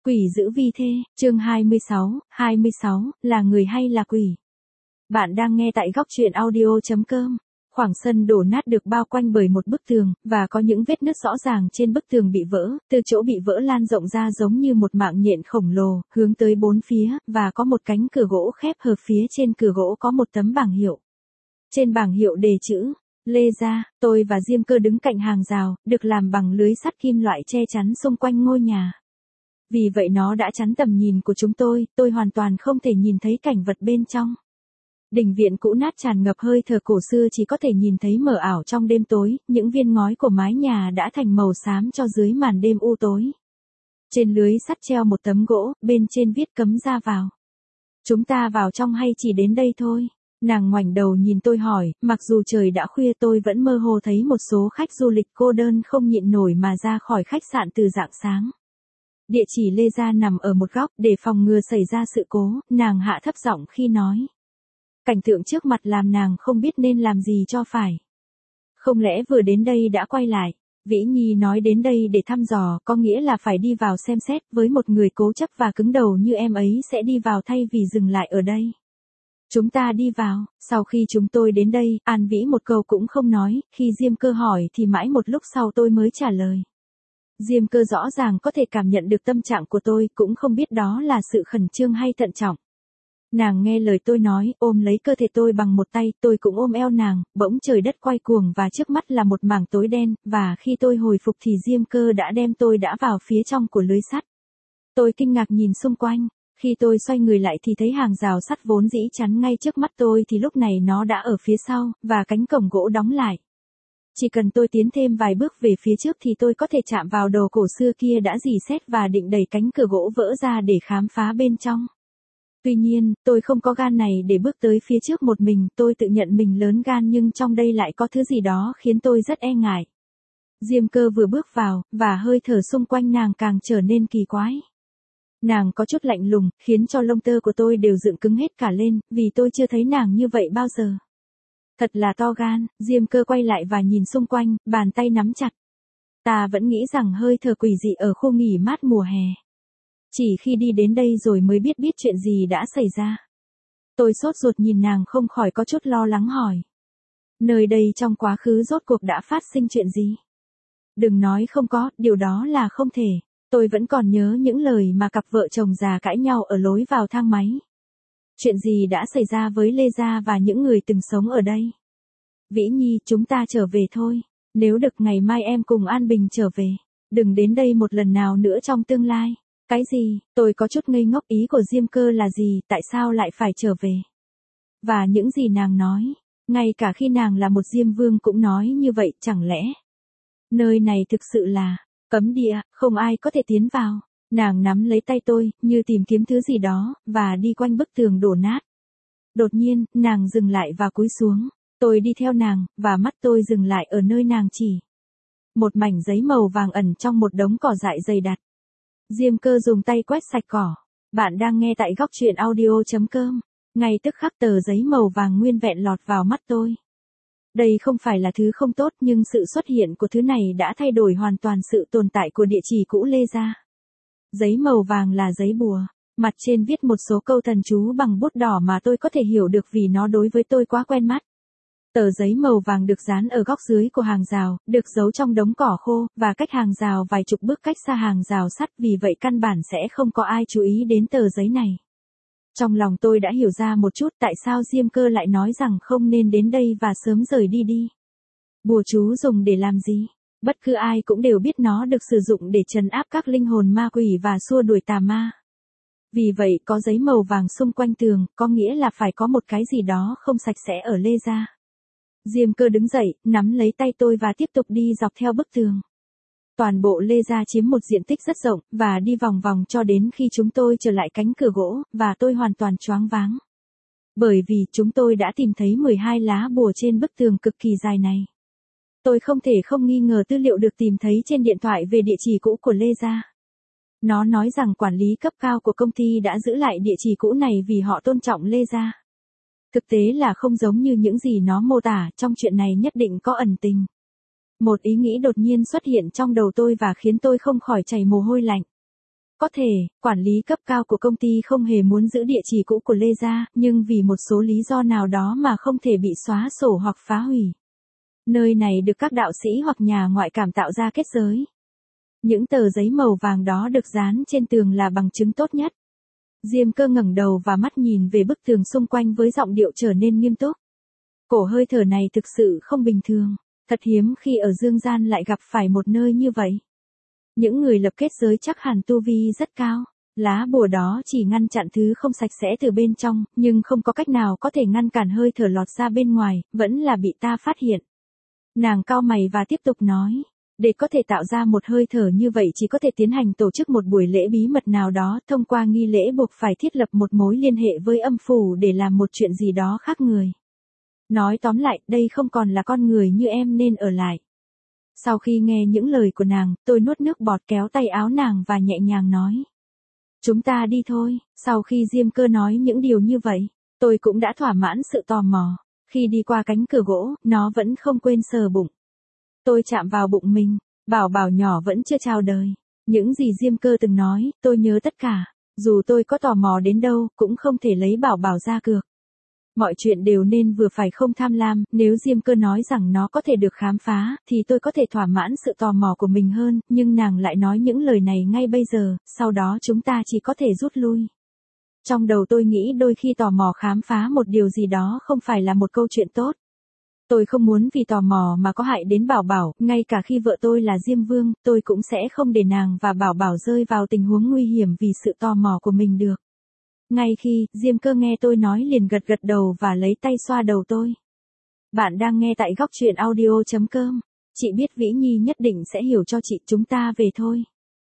Quỷ dữ vi thê, chương 26, là người hay là quỷ? Bạn đang nghe tại góc truyện audio.com. Khoảng sân đổ nát được bao quanh bởi một bức tường, và có những vết nứt rõ ràng trên bức tường bị vỡ, từ chỗ bị vỡ lan rộng ra giống như một mạng nhện khổng lồ, hướng tới bốn phía, và có một cánh cửa gỗ khép hờ phía trên cửa gỗ có một tấm bảng hiệu. Trên bảng hiệu đề chữ Lê Gia. Tôi và Diêm Cơ đứng cạnh hàng rào, được làm bằng lưới sắt kim loại che chắn xung quanh ngôi nhà. Vì vậy nó đã chắn tầm nhìn của chúng tôi hoàn toàn không thể nhìn thấy cảnh vật bên trong. Đình viện cũ nát tràn ngập hơi thở cổ xưa, chỉ có thể nhìn thấy mờ ảo trong đêm tối, những viên ngói của mái nhà đã thành màu xám cho dưới màn đêm u tối. Trên lưới sắt treo một tấm gỗ, bên trên viết cấm ra vào. Chúng ta vào trong hay chỉ đến đây thôi? Nàng ngoảnh đầu nhìn tôi hỏi, mặc dù trời đã khuya tôi vẫn mơ hồ thấy một số khách du lịch cô đơn không nhịn nổi mà ra khỏi khách sạn từ rạng sáng. Địa chỉ Lê Gia nằm ở một góc, để phòng ngừa xảy ra sự cố, nàng hạ thấp giọng khi nói. Cảnh tượng trước mặt làm nàng không biết nên làm gì cho phải. Không lẽ vừa đến đây đã quay lại? Vĩ Nhi nói đến đây để thăm dò, có nghĩa là phải đi vào xem xét, với một người cố chấp và cứng đầu như em ấy sẽ đi vào thay vì dừng lại ở đây. Chúng ta đi vào. Sau khi chúng tôi đến đây, An Vĩ một câu cũng không nói, khi Diêm Cơ hỏi thì mãi một lúc sau tôi mới trả lời. Diêm Cơ rõ ràng có thể cảm nhận được tâm trạng của tôi, cũng không biết đó là sự khẩn trương hay thận trọng. Nàng nghe lời tôi nói, ôm lấy cơ thể tôi bằng một tay, tôi cũng ôm eo nàng, bỗng trời đất quay cuồng và trước mắt là một mảng tối đen, và khi tôi hồi phục thì Diêm Cơ đã đem tôi đã vào phía trong của lưới sắt. Tôi kinh ngạc nhìn xung quanh, khi tôi xoay người lại thì thấy hàng rào sắt vốn dĩ chắn ngay trước mắt tôi thì lúc này nó đã ở phía sau, và cánh cổng gỗ đóng lại. Chỉ cần tôi tiến thêm vài bước về phía trước thì tôi có thể chạm vào đồ cổ xưa kia đã rỉ sét và định đẩy cánh cửa gỗ vỡ ra để khám phá bên trong. Tuy nhiên, tôi không có gan này để bước tới phía trước một mình, tôi tự nhận mình lớn gan nhưng trong đây lại có thứ gì đó khiến tôi rất e ngại. Diêm Cơ vừa bước vào, và hơi thở xung quanh nàng càng trở nên kỳ quái. Nàng có chút lạnh lùng, khiến cho lông tơ của tôi đều dựng cứng hết cả lên, vì tôi chưa thấy nàng như vậy bao giờ. Thật là to gan. Diêm Cơ quay lại và nhìn xung quanh, bàn tay nắm chặt. Ta vẫn nghĩ rằng hơi thở quỷ dị ở khu nghỉ mát mùa hè. Chỉ khi đi đến đây rồi mới biết chuyện gì đã xảy ra. Tôi sốt ruột nhìn nàng không khỏi có chút lo lắng hỏi. Nơi đây trong quá khứ rốt cuộc đã phát sinh chuyện gì? Đừng nói không có, điều đó là không thể. Tôi vẫn còn nhớ những lời mà cặp vợ chồng già cãi nhau ở lối vào thang máy. Chuyện gì đã xảy ra với Lê Gia và những người từng sống ở đây? Vĩ Nhi, chúng ta trở về thôi. Nếu được ngày mai em cùng An Bình trở về. Đừng đến đây một lần nào nữa trong tương lai. Cái gì? Tôi có chút ngây ngốc, ý của Diêm Cơ là gì, tại sao lại phải trở về? Và những gì nàng nói, ngay cả khi nàng là một Diêm Vương cũng nói như vậy, chẳng lẽ? Nơi này thực sự là cấm địa, không ai có thể tiến vào. Nàng nắm lấy tay tôi, như tìm kiếm thứ gì đó, và đi quanh bức tường đổ nát. Đột nhiên, nàng dừng lại và cúi xuống. Tôi đi theo nàng, và mắt tôi dừng lại ở nơi nàng chỉ. Một mảnh giấy màu vàng ẩn trong một đống cỏ dại dày đặc. Diêm Cơ dùng tay quét sạch cỏ. Bạn đang nghe tại góc truyện audio.com. Ngay tức khắc tờ giấy màu vàng nguyên vẹn lọt vào mắt tôi. Đây không phải là thứ không tốt, nhưng sự xuất hiện của thứ này đã thay đổi hoàn toàn sự tồn tại của địa chỉ cũ Lê Gia. Giấy màu vàng là giấy bùa. Mặt trên viết một số câu thần chú bằng bút đỏ mà tôi có thể hiểu được vì nó đối với tôi quá quen mắt. Tờ giấy màu vàng được dán ở góc dưới của hàng rào, được giấu trong đống cỏ khô, và cách hàng rào vài chục bước cách xa hàng rào sắt, vì vậy căn bản sẽ không có ai chú ý đến tờ giấy này. Trong lòng tôi đã hiểu ra một chút tại sao Diêm Cơ lại nói rằng không nên đến đây và sớm rời đi. Bùa chú dùng để làm gì? Bất cứ ai cũng đều biết nó được sử dụng để trấn áp các linh hồn ma quỷ và xua đuổi tà ma. Vì vậy có giấy màu vàng xung quanh tường, có nghĩa là phải có một cái gì đó không sạch sẽ ở Lê Gia. Diêm Cơ đứng dậy, nắm lấy tay tôi và tiếp tục đi dọc theo bức tường. Toàn bộ Lê Gia chiếm một diện tích rất rộng, và đi vòng vòng cho đến khi chúng tôi trở lại cánh cửa gỗ, và tôi hoàn toàn choáng váng. Bởi vì chúng tôi đã tìm thấy 12 lá bùa trên bức tường cực kỳ dài này. Tôi không thể không nghi ngờ tư liệu được tìm thấy trên điện thoại về địa chỉ cũ của Lê Gia. Nó nói rằng quản lý cấp cao của công ty đã giữ lại địa chỉ cũ này vì họ tôn trọng Lê Gia. Thực tế là không giống như những gì nó mô tả, trong chuyện này nhất định có ẩn tình. Một ý nghĩ đột nhiên xuất hiện trong đầu tôi và khiến tôi không khỏi chảy mồ hôi lạnh. Có thể, quản lý cấp cao của công ty không hề muốn giữ địa chỉ cũ của Lê Gia, nhưng vì một số lý do nào đó mà không thể bị xóa sổ hoặc phá hủy. Nơi này được các đạo sĩ hoặc nhà ngoại cảm tạo ra kết giới. Những tờ giấy màu vàng đó được dán trên tường là bằng chứng tốt nhất. Diêm Cơ ngẩng đầu và mắt nhìn về bức tường xung quanh với giọng điệu trở nên nghiêm túc. Cổ hơi thở này thực sự không bình thường, thật hiếm khi ở dương gian lại gặp phải một nơi như vậy. Những người lập kết giới chắc hẳn tu vi rất cao, lá bùa đó chỉ ngăn chặn thứ không sạch sẽ từ bên trong, nhưng không có cách nào có thể ngăn cản hơi thở lọt ra bên ngoài, vẫn là bị ta phát hiện. Nàng cau mày và tiếp tục nói. Để có thể tạo ra một hơi thở như vậy chỉ có thể tiến hành tổ chức một buổi lễ bí mật nào đó, thông qua nghi lễ buộc phải thiết lập một mối liên hệ với âm phủ để làm một chuyện gì đó khác người. Nói tóm lại, đây không còn là con người như em nên ở lại. Sau khi nghe những lời của nàng, tôi nuốt nước bọt kéo tay áo nàng và nhẹ nhàng nói. Chúng ta đi thôi. Sau khi Diêm Cơ nói những điều như vậy, tôi cũng đã thỏa mãn sự tò mò. Khi đi qua cánh cửa gỗ, nó vẫn không quên sờ bụng. Tôi chạm vào bụng mình, Bảo Bảo nhỏ vẫn chưa chào đời. Những gì Diêm Cơ từng nói, tôi nhớ tất cả. Dù tôi có tò mò đến đâu, cũng không thể lấy Bảo Bảo ra cược. Mọi chuyện đều nên vừa phải không tham lam, nếu Diêm Cơ nói rằng nó có thể được khám phá, thì tôi có thể thỏa mãn sự tò mò của mình hơn, nhưng nàng lại nói những lời này ngay bây giờ, sau đó chúng ta chỉ có thể rút lui. Trong đầu tôi nghĩ đôi khi tò mò khám phá một điều gì đó không phải là một câu chuyện tốt. Tôi không muốn vì tò mò mà có hại đến Bảo Bảo, ngay cả khi vợ tôi là Diêm Vương, tôi cũng sẽ không để nàng và Bảo Bảo rơi vào tình huống nguy hiểm vì sự tò mò của mình được. Ngay khi, Diêm Cơ nghe tôi nói liền gật gật đầu và lấy tay xoa đầu tôi. Bạn đang nghe tại góc truyện audio.com. Chị biết Vĩ Nhi nhất định sẽ hiểu cho chị, chúng ta về thôi.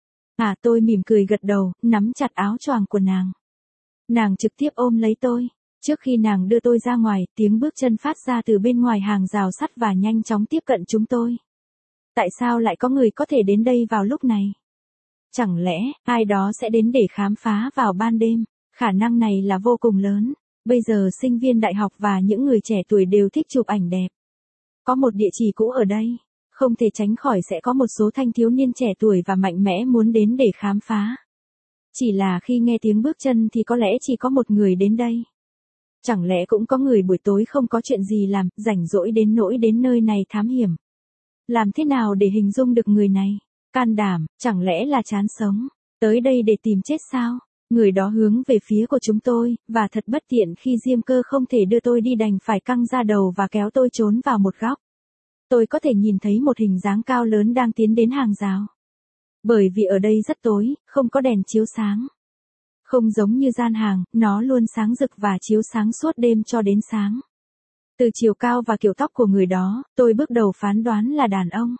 Tôi mỉm cười gật đầu, nắm chặt áo choàng của nàng. Nàng trực tiếp ôm lấy tôi. Trước khi nàng đưa tôi ra ngoài, tiếng bước chân phát ra từ bên ngoài hàng rào sắt và nhanh chóng tiếp cận chúng tôi. Tại sao lại có người có thể đến đây vào lúc này? Chẳng lẽ, ai đó sẽ đến để khám phá vào ban đêm? Khả năng này là vô cùng lớn. Bây giờ sinh viên đại học và những người trẻ tuổi đều thích chụp ảnh đẹp. Có một địa chỉ cũ ở đây, không thể tránh khỏi sẽ có một số thanh thiếu niên trẻ tuổi và mạnh mẽ muốn đến để khám phá. Chỉ là khi nghe tiếng bước chân thì có lẽ chỉ có một người đến đây. Chẳng lẽ cũng có người buổi tối không có chuyện gì làm, rảnh rỗi đến nỗi đến nơi này thám hiểm. Làm thế nào để hình dung được người này? Can đảm, chẳng lẽ là chán sống? Tới đây để tìm chết sao? Người đó hướng về phía của chúng tôi, và thật bất tiện khi Diêm Cơ không thể đưa tôi đi đành phải căng ra đầu và kéo tôi trốn vào một góc. Tôi có thể nhìn thấy một hình dáng cao lớn đang tiến đến hàng rào. Bởi vì ở đây rất tối, không có đèn chiếu sáng. Không giống như gian hàng, nó luôn sáng rực và chiếu sáng suốt đêm cho đến sáng. Từ chiều cao và kiểu tóc của người đó, tôi bước đầu phán đoán là đàn ông.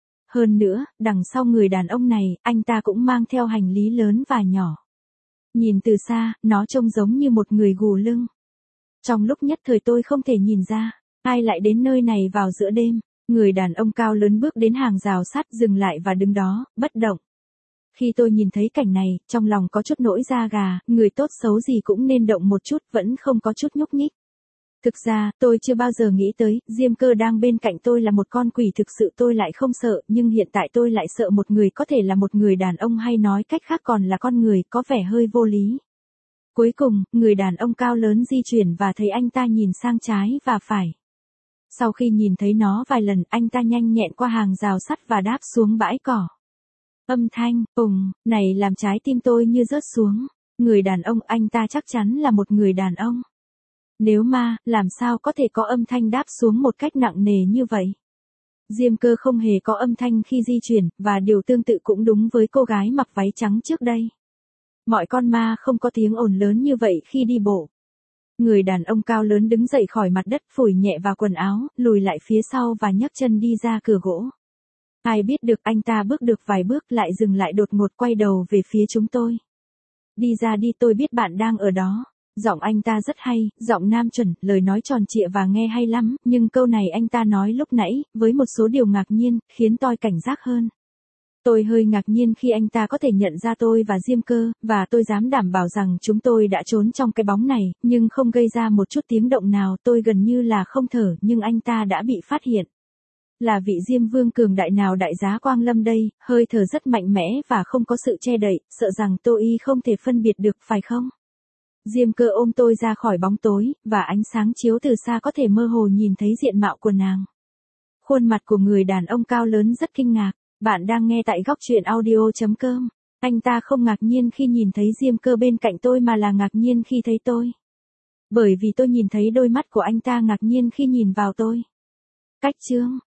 Hơn nữa, đằng sau người đàn ông này, anh ta cũng mang theo hành lý lớn và nhỏ. Nhìn từ xa, nó trông giống như một người gù lưng. Trong lúc nhất thời tôi không thể nhìn ra, ai lại đến nơi này vào giữa đêm. Người đàn ông cao lớn bước đến hàng rào sắt, dừng lại và đứng đó, bất động. Khi tôi nhìn thấy cảnh này, trong lòng có chút nổi da gà, người tốt xấu gì cũng nên động một chút, vẫn không có chút nhúc nhích. Thực ra, tôi chưa bao giờ nghĩ tới, Diêm Cơ đang bên cạnh tôi là một con quỷ, thực sự tôi lại không sợ, nhưng hiện tại tôi lại sợ một người có thể là một người đàn ông, hay nói cách khác còn là con người, có vẻ hơi vô lý. Cuối cùng, người đàn ông cao lớn di chuyển và thấy anh ta nhìn sang trái và phải. Sau khi nhìn thấy nó vài lần, anh ta nhanh nhẹn qua hàng rào sắt và đáp xuống bãi cỏ. Âm thanh, này làm trái tim tôi như rớt xuống. Người đàn ông, anh ta chắc chắn là một người đàn ông. Nếu mà, làm sao có thể có âm thanh đáp xuống một cách nặng nề như vậy? Diêm Cơ không hề có âm thanh khi di chuyển, và điều tương tự cũng đúng với cô gái mặc váy trắng trước đây. Mọi con ma không có tiếng ồn lớn như vậy khi đi bộ. Người đàn ông cao lớn đứng dậy khỏi mặt đất, phủi nhẹ vào quần áo, lùi lại phía sau và nhấc chân đi ra cửa gỗ. Ai biết được anh ta bước được vài bước lại dừng lại đột ngột, quay đầu về phía chúng tôi. Đi ra đi, tôi biết bạn đang ở đó. Giọng anh ta rất hay, giọng nam chuẩn, lời nói tròn trịa và nghe hay lắm, nhưng câu này anh ta nói lúc nãy, với một số điều ngạc nhiên, khiến tôi cảnh giác hơn. Tôi hơi ngạc nhiên khi anh ta có thể nhận ra tôi và Diêm Cơ, và tôi dám đảm bảo rằng chúng tôi đã trốn trong cái bóng này, nhưng không gây ra một chút tiếng động nào, tôi gần như là không thở, nhưng anh ta đã bị phát hiện. Là vị Diêm Vương cường đại nào đại giá quang lâm đây, hơi thở rất mạnh mẽ và không có sự che đậy, sợ rằng Tô Y không thể phân biệt được phải không? Diêm Cơ ôm tôi ra khỏi bóng tối, và ánh sáng chiếu từ xa có thể mơ hồ nhìn thấy diện mạo của nàng. Khuôn mặt của người đàn ông cao lớn rất kinh ngạc. Bạn đang nghe tại góc truyện audio.com. Anh ta không ngạc nhiên khi nhìn thấy Diêm Cơ bên cạnh tôi mà là ngạc nhiên khi thấy tôi. Bởi vì tôi nhìn thấy đôi mắt của anh ta ngạc nhiên khi nhìn vào tôi. Cách chương